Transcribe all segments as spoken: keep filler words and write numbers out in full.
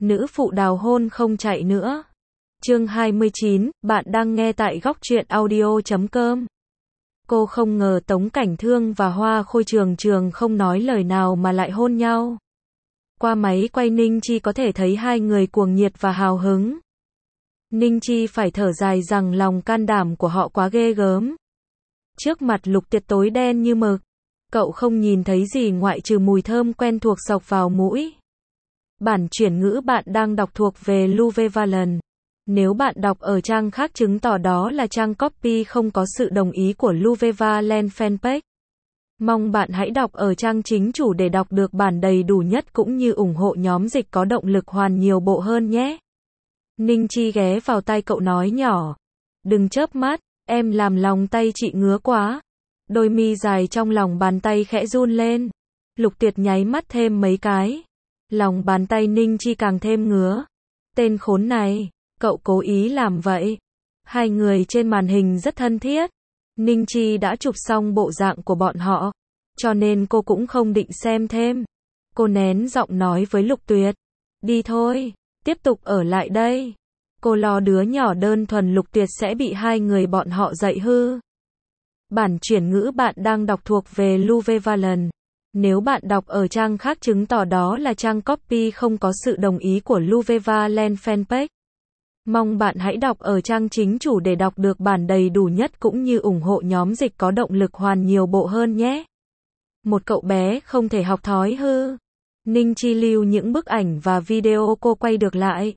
Nữ phụ đào hôn không chạy nữa. Chương hai mươi chín, bạn đang nghe tại góc truyện audio chấm com. Cô không ngờ Tống Cảnh Thương và Hoa Khôi Trường Trường không nói lời nào mà lại hôn nhau. Qua máy quay Ninh Chi có thể thấy hai người cuồng nhiệt và hào hứng. Ninh Chi phải thở dài rằng lòng can đảm của họ quá ghê gớm. Trước mặt Lục Tiệt tối đen như mực, cậu không nhìn thấy gì ngoại trừ mùi thơm quen thuộc xộc vào mũi. Bản chuyển ngữ bạn đang đọc thuộc về Luvevalent. Nếu bạn đọc ở trang khác chứng tỏ đó là trang copy không có sự đồng ý của Luvevalent fanpage. Mong bạn hãy đọc ở trang chính chủ để đọc được bản đầy đủ nhất cũng như ủng hộ nhóm dịch có động lực hoàn nhiều bộ hơn nhé. Ninh Chi ghé vào tai cậu nói nhỏ. Đừng chớp mắt, em làm lòng tay chị ngứa quá. Đôi mi dài trong lòng bàn tay khẽ run lên. Lục Tiệt nháy mắt thêm mấy cái. Lòng bàn tay Ninh Chi càng thêm ngứa. Tên khốn này, cậu cố ý làm vậy. Hai người trên màn hình rất thân thiết. Ninh Chi đã chụp xong bộ dạng của bọn họ, cho nên cô cũng không định xem thêm. Cô nén giọng nói với Lục Tuyệt. Đi thôi, tiếp tục ở lại đây. Cô lo đứa nhỏ đơn thuần Lục Tuyệt sẽ bị hai người bọn họ dạy hư. Bản chuyển ngữ bạn đang đọc thuộc về Luvevalent. Nếu bạn đọc ở trang khác chứng tỏ đó là trang copy không có sự đồng ý của Luvevalent fanpage. Mong bạn hãy đọc ở trang chính chủ để đọc được bản đầy đủ nhất cũng như ủng hộ nhóm dịch có động lực hoàn nhiều bộ hơn nhé. Một cậu bé không thể học thói hư. Ninh Chi lưu những bức ảnh và video cô quay được lại.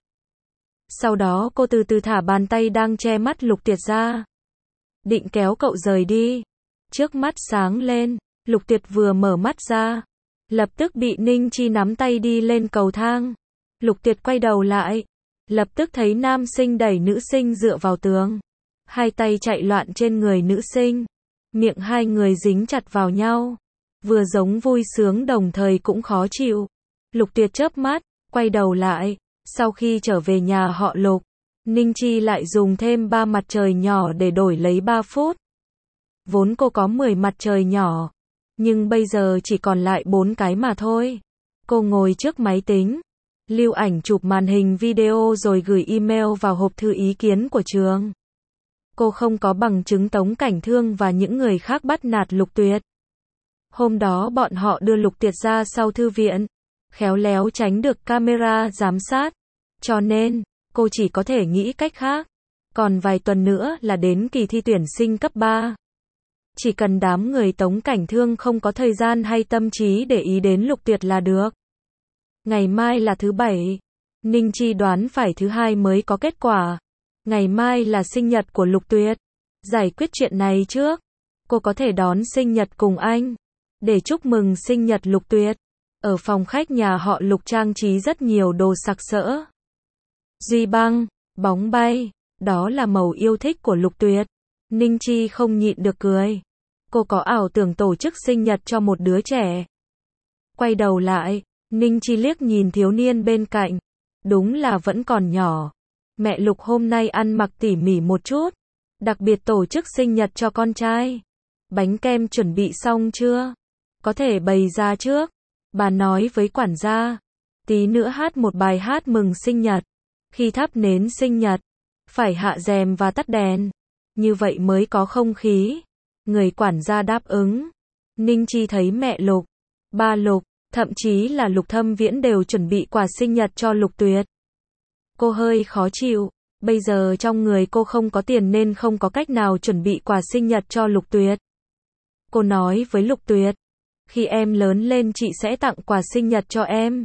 Sau đó cô từ từ thả bàn tay đang che mắt Lục Tiệt ra. Định kéo cậu rời đi. Trước mắt sáng lên, Lục Tiệt vừa mở mắt ra, lập tức bị Ninh Chi nắm tay đi lên cầu thang. Lục Tiệt quay đầu lại, lập tức thấy nam sinh đẩy nữ sinh dựa vào tường. Hai tay chạy loạn trên người nữ sinh. Miệng hai người dính chặt vào nhau. Vừa giống vui sướng đồng thời cũng khó chịu. Lục Tiệt chớp mắt, quay đầu lại. Sau khi trở về nhà họ Lục, Ninh Chi lại dùng thêm ba mặt trời nhỏ để đổi lấy ba phút. Vốn cô có mười mặt trời nhỏ, nhưng bây giờ chỉ còn lại bốn cái mà thôi. Cô ngồi trước máy tính, lưu ảnh chụp màn hình video rồi gửi email vào hộp thư ý kiến của trường. Cô không có bằng chứng Tống Cảnh Thương và những người khác bắt nạt Lục Tuyệt. Hôm đó bọn họ đưa Lục Tuyệt ra sau thư viện, khéo léo tránh được camera giám sát. Cho nên, cô chỉ có thể nghĩ cách khác. Còn vài tuần nữa là đến kỳ thi tuyển sinh cấp ba. Chỉ cần đám người Tống Cảnh Thương không có thời gian hay tâm trí để ý đến Lục Tuyệt là được. Ngày mai là thứ bảy. Ninh Chi đoán phải thứ hai mới có kết quả. Ngày mai là sinh nhật của Lục Tuyệt. Giải quyết chuyện này trước. Cô có thể đón sinh nhật cùng anh. Để chúc mừng sinh nhật Lục Tuyệt. Ở phòng khách nhà họ Lục trang trí rất nhiều đồ sặc sỡ. Duy băng, bóng bay, đó là màu yêu thích của Lục Tuyệt. Ninh Chi không nhịn được cười. Cô có ảo tưởng tổ chức sinh nhật cho một đứa trẻ. Quay đầu lại, Ninh Chi liếc nhìn thiếu niên bên cạnh. Đúng là vẫn còn nhỏ. Mẹ Lục hôm nay ăn mặc tỉ mỉ một chút. Đặc biệt tổ chức sinh nhật cho con trai. Bánh kem chuẩn bị xong chưa? Có thể bày ra trước. Bà nói với quản gia. Tí nữa hát một bài hát mừng sinh nhật. Khi thắp nến sinh nhật, phải hạ rèm và tắt đèn. Như vậy mới có không khí. Người quản gia đáp ứng. Ninh Chi thấy mẹ Lục, ba Lục, thậm chí là Lục Thâm Viễn đều chuẩn bị quà sinh nhật cho Lục Tuyệt. Cô hơi khó chịu. Bây giờ trong người cô không có tiền nên không có cách nào chuẩn bị quà sinh nhật cho Lục Tuyệt. Cô nói với Lục Tuyệt. Khi em lớn lên chị sẽ tặng quà sinh nhật cho em.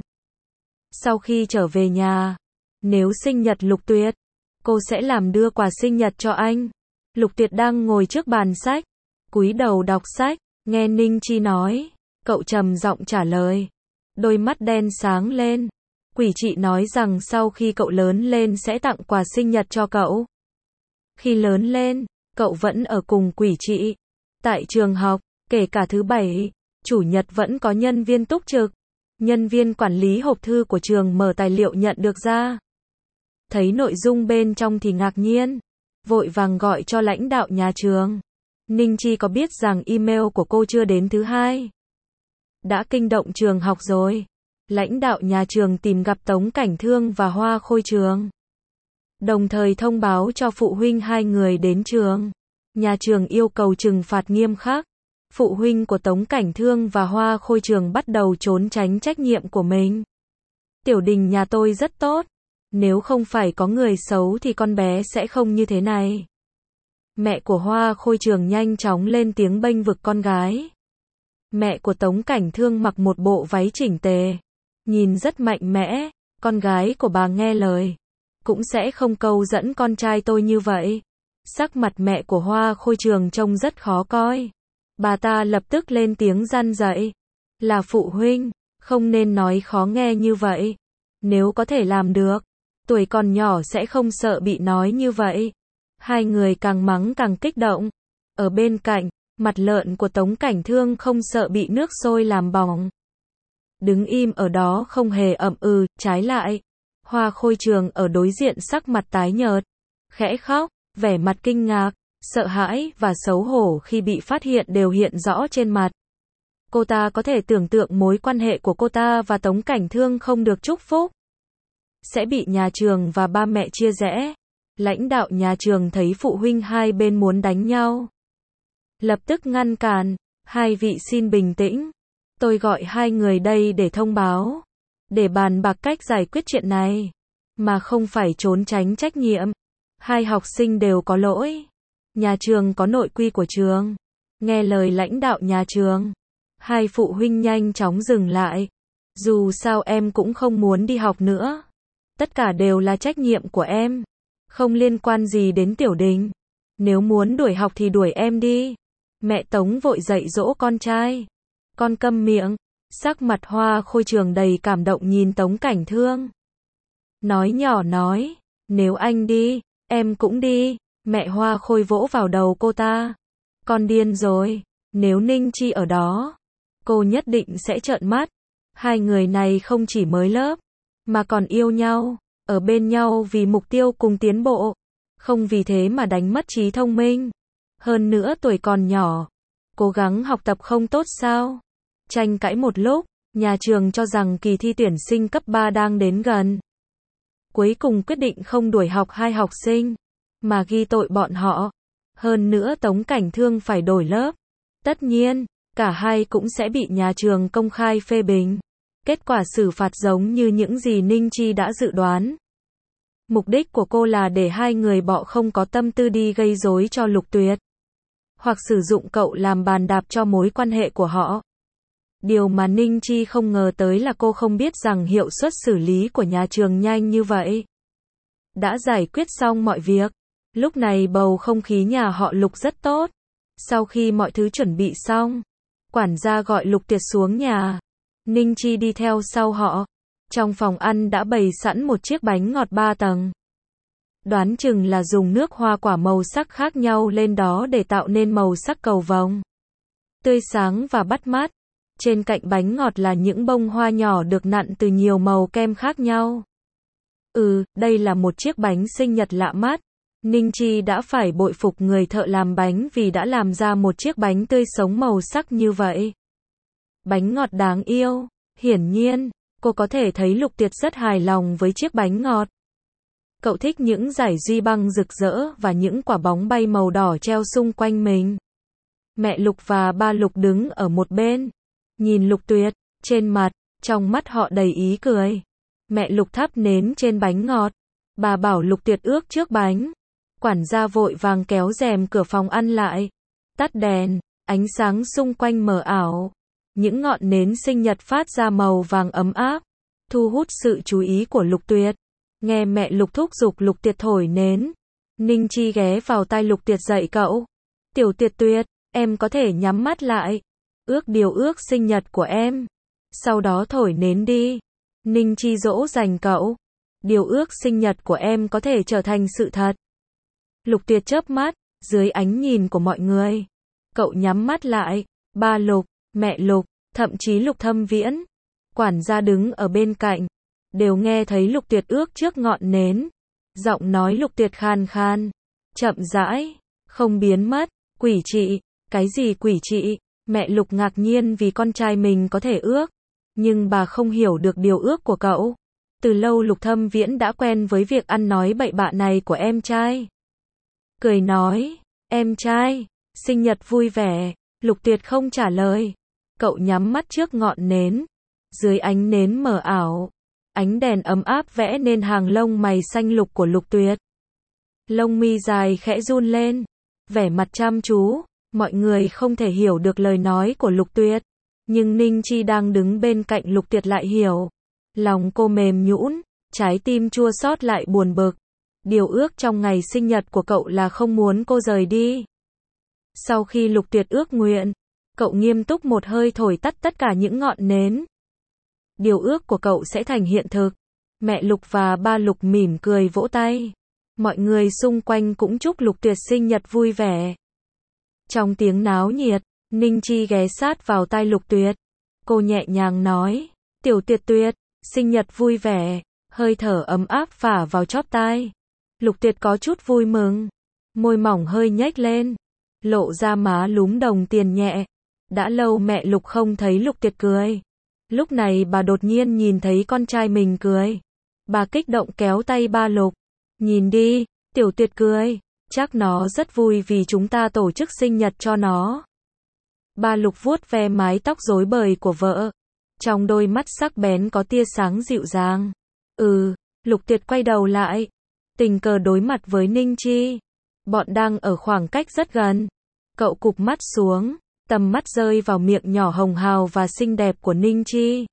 Sau khi trở về nhà, nếu sinh nhật Lục Tuyệt, cô sẽ làm đưa quà sinh nhật cho anh. Lục Tuyệt đang ngồi trước bàn sách, cúi đầu đọc sách, nghe Ninh Chi nói, cậu trầm giọng trả lời. Đôi mắt đen sáng lên. Quỷ chị nói rằng sau khi cậu lớn lên sẽ tặng quà sinh nhật cho cậu. Khi lớn lên, cậu vẫn ở cùng quỷ chị. Tại trường học, kể cả thứ bảy, chủ nhật vẫn có nhân viên túc trực. Nhân viên quản lý hộp thư của trường mở tài liệu nhận được ra. Thấy nội dung bên trong thì ngạc nhiên. Vội vàng gọi cho lãnh đạo nhà trường. Ninh Chi có biết rằng email của cô chưa đến thứ hai. Đã kinh động trường học rồi. lãnh đạo nhà trường tìm gặp Tống Cảnh Thương và Hoa Khôi Trường. Đồng thời thông báo cho phụ huynh hai người đến trường. Nhà trường yêu cầu trừng phạt nghiêm khắc. Phụ huynh của Tống Cảnh Thương và Hoa Khôi Trường bắt đầu trốn tránh trách nhiệm của mình. Tiểu Đình nhà tôi rất tốt. Nếu không phải có người xấu thì con bé sẽ không như thế này. Mẹ của Hoa Khôi Trường nhanh chóng lên tiếng bênh vực con gái. Mẹ của Tống Cảnh Thương mặc một bộ váy chỉnh tề. Nhìn rất mạnh mẽ. Con gái của bà nghe lời. Cũng sẽ không câu dẫn con trai tôi như vậy. Sắc mặt mẹ của Hoa Khôi Trường trông rất khó coi. Bà ta lập tức lên tiếng răn dạy. Là phụ huynh, không nên nói khó nghe như vậy. Nếu có thể làm được, tuổi còn nhỏ sẽ không sợ bị nói như vậy. Hai người càng mắng càng kích động. Ở bên cạnh, mặt lợn của Tống Cảnh Thương không sợ bị nước sôi làm bỏng. Đứng im ở đó không hề ậm ừ, trái lại. Hoa Khôi Trường ở đối diện sắc mặt tái nhợt, khẽ khóc, vẻ mặt kinh ngạc, sợ hãi và xấu hổ khi bị phát hiện đều hiện rõ trên mặt. Cô ta có thể tưởng tượng mối quan hệ của cô ta và Tống Cảnh Thương không được chúc phúc. Sẽ bị nhà trường và ba mẹ chia rẽ. Lãnh đạo nhà trường thấy phụ huynh hai bên muốn đánh nhau. Lập tức ngăn cản. Hai vị xin bình tĩnh. Tôi gọi hai người đây để thông báo. Để bàn bạc cách giải quyết chuyện này. Mà không phải trốn tránh trách nhiệm. Hai học sinh đều có lỗi. Nhà trường có nội quy của trường. Nghe lời lãnh đạo nhà trường. Hai phụ huynh nhanh chóng dừng lại. Dù sao em cũng không muốn đi học nữa. Tất cả đều là trách nhiệm của em. Không liên quan gì đến Tiểu Đình. Nếu muốn đuổi học thì đuổi em đi. Mẹ Tống vội dạy dỗ con trai. Con câm miệng. Sắc mặt Hoa Khôi Trường đầy cảm động nhìn Tống Cảnh Thương. Nói nhỏ nói. Nếu anh đi, em cũng đi. Mẹ Hoa Khôi vỗ vào đầu cô ta. Con điên rồi. Nếu Ninh Chi ở đó, cô nhất định sẽ trợn mắt. Hai người này không chỉ mới lớp, mà còn yêu nhau. Ở bên nhau vì mục tiêu cùng tiến bộ. Không vì thế mà đánh mất trí thông minh. Hơn nữa tuổi còn nhỏ. Cố gắng học tập không tốt sao? Tranh cãi một lúc, nhà trường cho rằng kỳ thi tuyển sinh cấp ba đang đến gần. Cuối cùng quyết định không đuổi học hai học sinh, mà ghi tội bọn họ. Hơn nữa Tống Cảnh Thương phải đổi lớp. Tất nhiên, cả hai cũng sẽ bị nhà trường công khai phê bình. Kết quả xử phạt giống như những gì Ninh Chi đã dự đoán. Mục đích của cô là để hai người bọ không có tâm tư đi gây rối cho Lục Tuyệt. Hoặc sử dụng cậu làm bàn đạp cho mối quan hệ của họ. Điều mà Ninh Chi không ngờ tới là cô không biết rằng hiệu suất xử lý của nhà trường nhanh như vậy. Đã giải quyết xong mọi việc. Lúc này bầu không khí nhà họ Lục rất tốt. Sau khi mọi thứ chuẩn bị xong, quản gia gọi Lục Tuyệt xuống nhà. Ninh Chi đi theo sau họ. Trong phòng ăn đã bày sẵn một chiếc bánh ngọt ba tầng. Đoán chừng là dùng nước hoa quả màu sắc khác nhau lên đó để tạo nên màu sắc cầu vồng. Tươi sáng và bắt mắt. Trên cạnh bánh ngọt là những bông hoa nhỏ được nặn từ nhiều màu kem khác nhau. Ừ, đây là một chiếc bánh sinh nhật lạ mắt. Ninh Chi đã phải bội phục người thợ làm bánh vì đã làm ra một chiếc bánh tươi sống màu sắc như vậy. Bánh ngọt đáng yêu. Hiển nhiên, cô có thể thấy Lục Tuyệt rất hài lòng với chiếc bánh ngọt. Cậu thích những dải duy băng rực rỡ và những quả bóng bay màu đỏ treo xung quanh mình. Mẹ Lục và ba Lục đứng ở một bên. Nhìn Lục Tuyệt, trên mặt, trong mắt họ đầy ý cười. Mẹ Lục thắp nến trên bánh ngọt. Bà bảo Lục Tuyệt ước trước bánh. Quản gia vội vàng kéo rèm cửa phòng ăn lại. Tắt đèn, ánh sáng xung quanh mờ ảo. Những ngọn nến sinh nhật phát ra màu vàng ấm áp, thu hút sự chú ý của Lục Tuyệt. Nghe mẹ Lục thúc giục Lục Tuyệt thổi nến. Ninh Chi ghé vào tai Lục Tuyệt dạy cậu. Tiểu Tuyệt Tuyệt, em có thể nhắm mắt lại. Ước điều ước sinh nhật của em. Sau đó thổi nến đi. Ninh Chi dỗ dành cậu. Điều ước sinh nhật của em có thể trở thành sự thật. Lục Tuyệt chớp mắt, dưới ánh nhìn của mọi người. Cậu nhắm mắt lại. Ba Lục, mẹ Lục, thậm chí Lục Thâm Viễn. Quản gia đứng ở bên cạnh. Đều nghe thấy Lục Tuyệt ước trước ngọn nến. Giọng nói Lục Tuyệt khan khan. Chậm rãi. Không biến mất. Quỷ trị. Cái gì quỷ trị? Mẹ Lục ngạc nhiên vì con trai mình có thể ước. Nhưng bà không hiểu được điều ước của cậu. Từ lâu Lục Thâm Viễn đã quen với việc ăn nói bậy bạ này của em trai. Cười nói, em trai, sinh nhật vui vẻ. Lục Tuyệt không trả lời. Cậu nhắm mắt trước ngọn nến. Dưới ánh nến mờ ảo, ánh đèn ấm áp vẽ nên hàng lông mày xanh lục của Lục Tuyệt. Lông mi dài khẽ run lên, vẻ mặt chăm chú. Mọi người không thể hiểu được lời nói của Lục Tuyệt, nhưng Ninh Chi đang đứng bên cạnh Lục Tuyệt lại hiểu. Lòng cô mềm nhũn, trái tim chua xót lại buồn bực. Điều ước trong ngày sinh nhật của cậu là không muốn cô rời đi. Sau khi Lục Tuyệt ước nguyện, cậu nghiêm túc một hơi thổi tắt tất cả những ngọn nến. Điều ước của cậu sẽ thành hiện thực. Mẹ Lục và ba Lục mỉm cười vỗ tay. Mọi người xung quanh cũng chúc Lục Tuyệt sinh nhật vui vẻ. Trong tiếng náo nhiệt, Ninh Chi ghé sát vào tai Lục Tuyệt. Cô nhẹ nhàng nói, Tiểu Tuyệt Tuyệt, sinh nhật vui vẻ. Hơi thở ấm áp phả vào chóp tai. Lục Tuyệt có chút vui mừng. Môi mỏng hơi nhếch lên, lộ ra má lúm đồng tiền nhẹ. Đã lâu mẹ Lục không thấy Lục Tuyệt cười. Lúc này bà đột nhiên nhìn thấy con trai mình cười. Bà kích động kéo tay ba Lục. Nhìn đi, Tiểu Tuyệt cười. Chắc nó rất vui vì chúng ta tổ chức sinh nhật cho nó. Ba Lục vuốt ve mái tóc rối bời của vợ. Trong đôi mắt sắc bén có tia sáng dịu dàng. Ừ, Lục Tuyệt quay đầu lại. Tình cờ đối mặt với Ninh Chi. Bọn đang ở khoảng cách rất gần. Cậu cụp mắt xuống. Tầm mắt rơi vào miệng nhỏ hồng hào và xinh đẹp của Ninh Chi.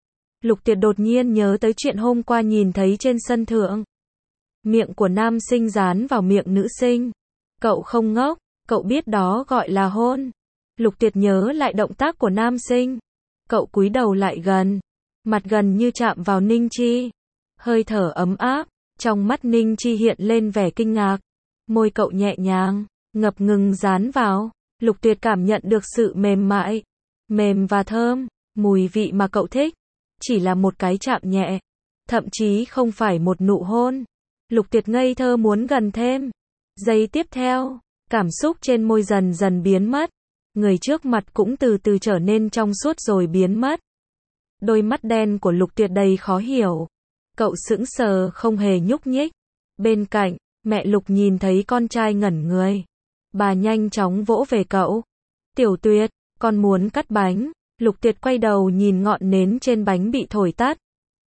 Lục Tuyệt đột nhiên nhớ tới chuyện hôm qua nhìn thấy trên sân thượng. Miệng của nam sinh dán vào miệng nữ sinh. Cậu không ngốc, cậu biết đó gọi là hôn. Lục Tuyệt nhớ lại động tác của nam sinh. Cậu cúi đầu lại gần. Mặt gần như chạm vào Ninh Chi. Hơi thở ấm áp. Trong mắt Ninh Chi hiện lên vẻ kinh ngạc. Môi cậu nhẹ nhàng, ngập ngừng dán vào. Lục Tuyệt cảm nhận được sự mềm mại, mềm và thơm, mùi vị mà cậu thích. Chỉ là một cái chạm nhẹ, thậm chí không phải một nụ hôn. Lục Tuyệt ngây thơ muốn gần thêm. Giây tiếp theo, cảm xúc trên môi dần dần biến mất. Người trước mặt cũng từ từ trở nên trong suốt rồi biến mất. Đôi mắt đen của Lục Tuyệt đầy khó hiểu. Cậu sững sờ không hề nhúc nhích. Bên cạnh, mẹ Lục nhìn thấy con trai ngẩn người. Bà nhanh chóng vỗ về cậu. Tiểu Tuyệt, con muốn cắt bánh. Lục Tuyệt quay đầu nhìn ngọn nến trên bánh bị thổi tắt.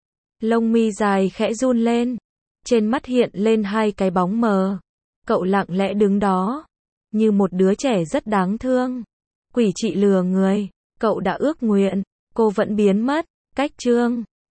Lông mi dài khẽ run lên. Trên mắt hiện lên hai cái bóng mờ. Cậu lặng lẽ đứng đó. Như một đứa trẻ rất đáng thương. Quỷ chị lừa người. Cậu đã ước nguyện. Cô vẫn biến mất. Cách chương.